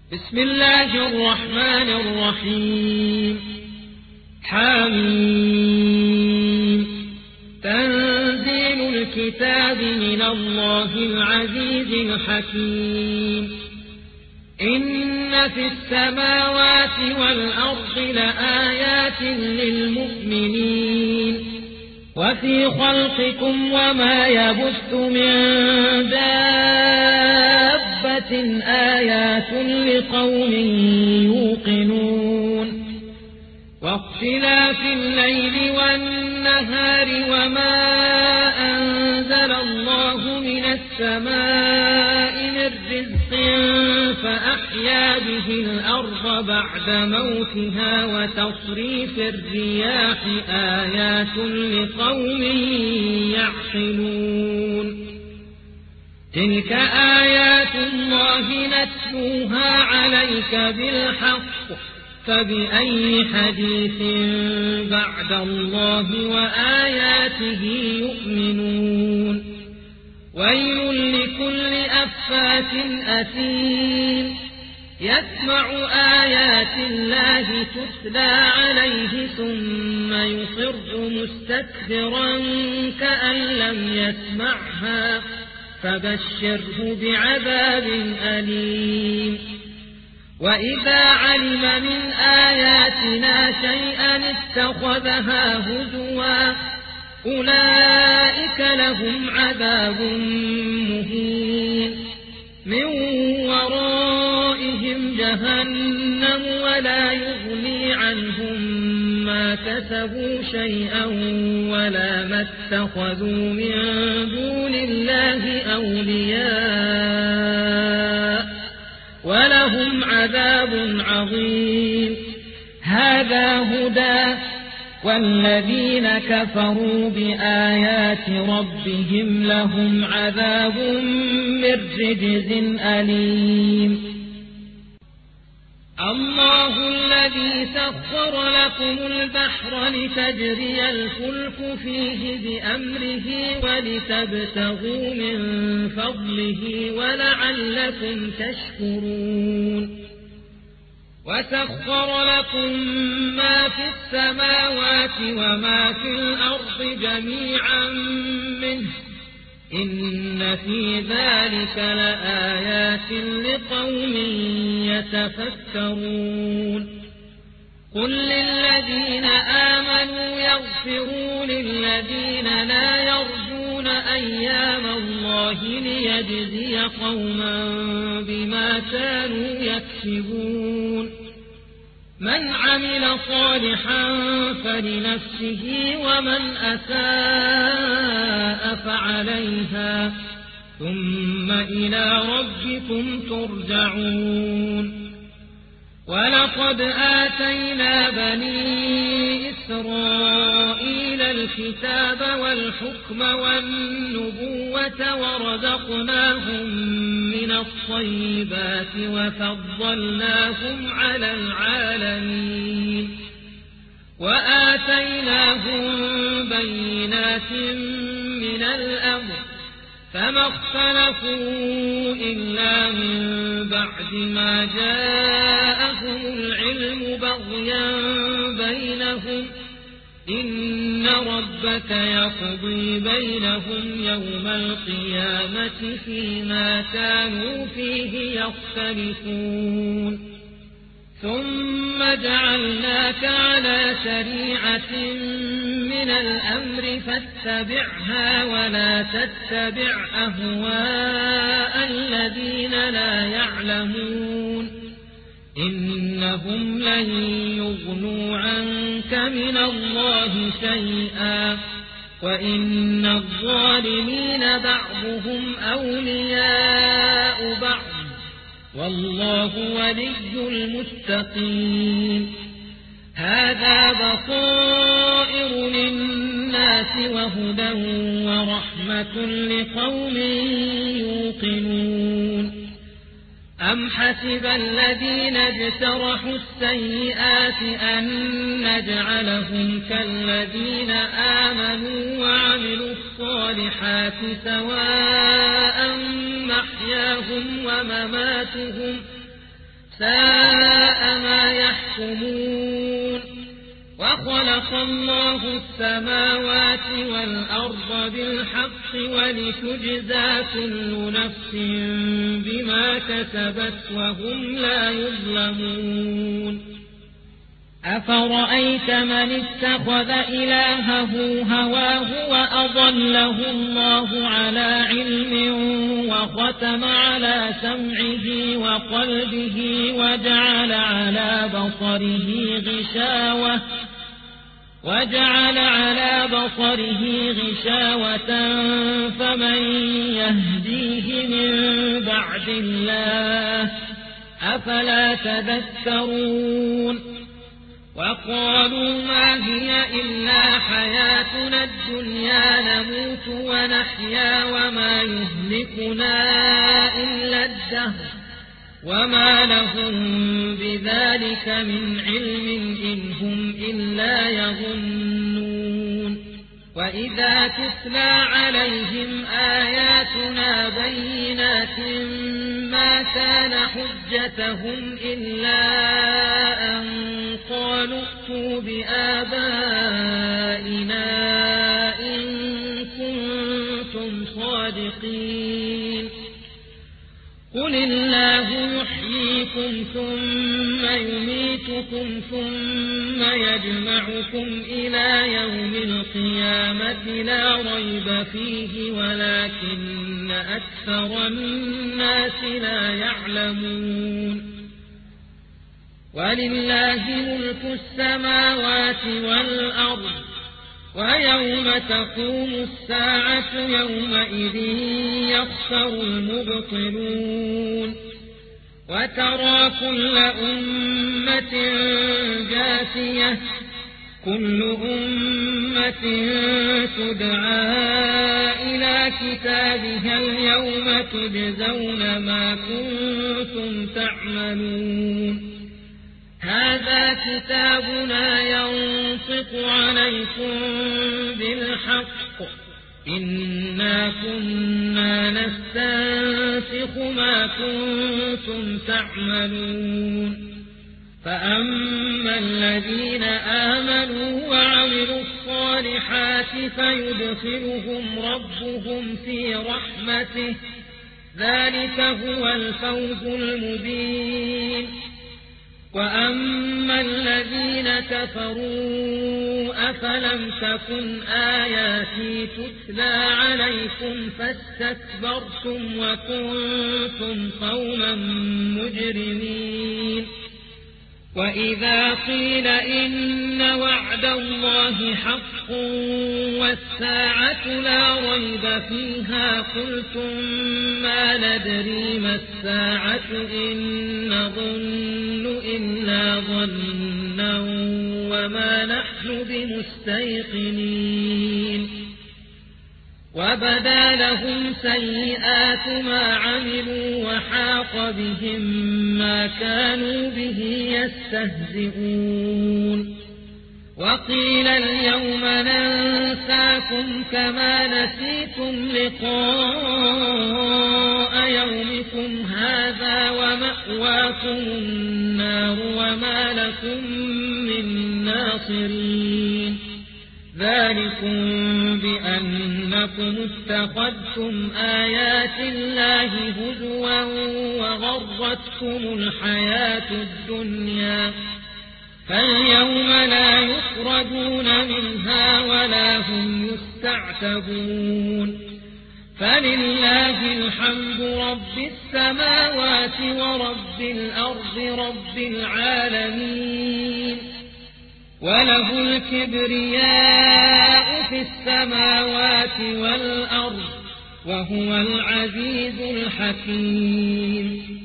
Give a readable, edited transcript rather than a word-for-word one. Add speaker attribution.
Speaker 1: بسم الله الرحمن الرحيم حميم تنزيل الكتاب من الله العزيز الحكيم إن في السماوات والأرض لآيات للمؤمنين وفي خلقكم وما يبث من دابة آيات لقوم يوقنون واختلاف الليل والنهار وما أنزل الله من السماء من رزق فأحيا به الأرض بعد موتها وتصريف الرياح آيات لقوم يعقلون تلك آيات الله نتلوها عليك بالحق فبأي حديث بعد الله وآياته يؤمنون ويل لكل أفاك أثيم يسمع آيات الله تتلى عليه ثم يصر مستكبرا كأن لم يسمعها فبشره بعذاب أليم وإذا علم من آياتنا شيئا اتخذها هزوا أولئك لهم عذاب مهين من ورائهم جهنم ولا يغني عنهم ما كسبوا شيئا ولا ما اتخذوا من دون الله أولياء ولهم عذاب عظيم هذا هدى والذين كفروا بآيات ربهم لهم عذاب من رجز أليم الله الذي سخر لكم البحر لتجري الفلك فيه بأمره ولتبتغوا من فضله ولعلكم تشكرون وسخر لكم ما في السماوات وما في الأرض جميعا منه إن في ذلك لآيات لقوم يتفكرون قل للذين آمنوا يغفروا للذين لا يرجون أيام الله ليجزي قوما بما كانوا يكسبون من عمل صالحا فلنفسه ومن أساء فعليها ثم إلى ربكم ترجعون ولقد آتينا بني إسرائيل الكتاب والحكم والنبوة ورزقناهم من الطيبات وفضلناهم على العالمين وآتيناهم بينات من الأمر فما اختلفوا إلا من بعد ما جاءهم العلم بغيا بينهم إن ربك يقضي بينهم يوم القيامة فيما كانوا فيه يختلفون ثم جعلناك على شريعة من الأمر فاتبعها ولا تتبع أهواء الذين لا يعلمون إنهم لن يغنوا عنك من الله شيئا وإن الظالمين بعضهم أولياء بعض والله ولي المتقين هذا بصائر للناس وهدى ورحمة لقوم يوقنون أم حسب الذين اجترحوا السيئات أن نجعلهم كالذين آمنوا وعملوا الصالحات سواء محياهم ومماتهم ساء ما يحكمون وخلق الله السماوات والأرض بالحق ولتجزى كل نفس بما كسبت وهم لا يظلمون أفرأيت من اتخذ إلهه هواه وأضله الله على علم وختم على سمعه وقلبه وجعل على بصره غشاوة فمن يهديه من بعد الله أفلا تذكرون وقالوا ما هي إلا حياتنا الدنيا نموت ونحيا وما يهلكنا إلا الدهر وما لهم بذلك من علم إن هم إلا يظنون وإذا تتلى عليهم آياتنا بينات ما كان حجتهم إلا أن قالوا ائتوا بآبائنا إن كنتم صادقين قل الله يحييكم ثم يميتكم ثم يجمعكم إلى يوم القيامة لا ريب فيه ولكن أكثر الناس لا يعلمون ولله ملك السماوات والأرض ويوم تقوم الساعة يومئذ يخسر المبطلون وترى كل أمة جاثية كل أمة تدعى إلى كتابها اليوم تجزون ما كنتم تعملون هذا كتابنا ينطق عليكم بالحق إنا كنا نستنسخ ما كنتم تعملون فأما الذين آمنوا وعملوا الصالحات فيدخلهم ربهم في رحمته ذلك هو الفوز المبين وأما الذين كفروا أفلم تكن آياتي تتلى عليكم فاستكبرتم وكنتم قوما مجرمين وإذا قيل إن وعد الله حق والساعة لا ريب فيها قلتم ما ندري ما الساعة إن نظن إلا ظنا وما نحن بمستيقنين وبدا لهم سيئات ما عملوا وحاق بهم ما كانوا به يستهزئون وقيل اليوم ننساكم كما نسيتم لقاء يومكم هذا ومأواكم النار وما لكم من ناصرين ذلكم بأنكم اتخذتم آيات الله هزوا وغرتكم الحياة الدنيا فاليوم لا يخرجون منها ولا هم يستعتبون فلله الحمد رب السماوات ورب الأرض رب العالمين وله الكبرياء في السماوات والأرض وهو العزيز الحكيم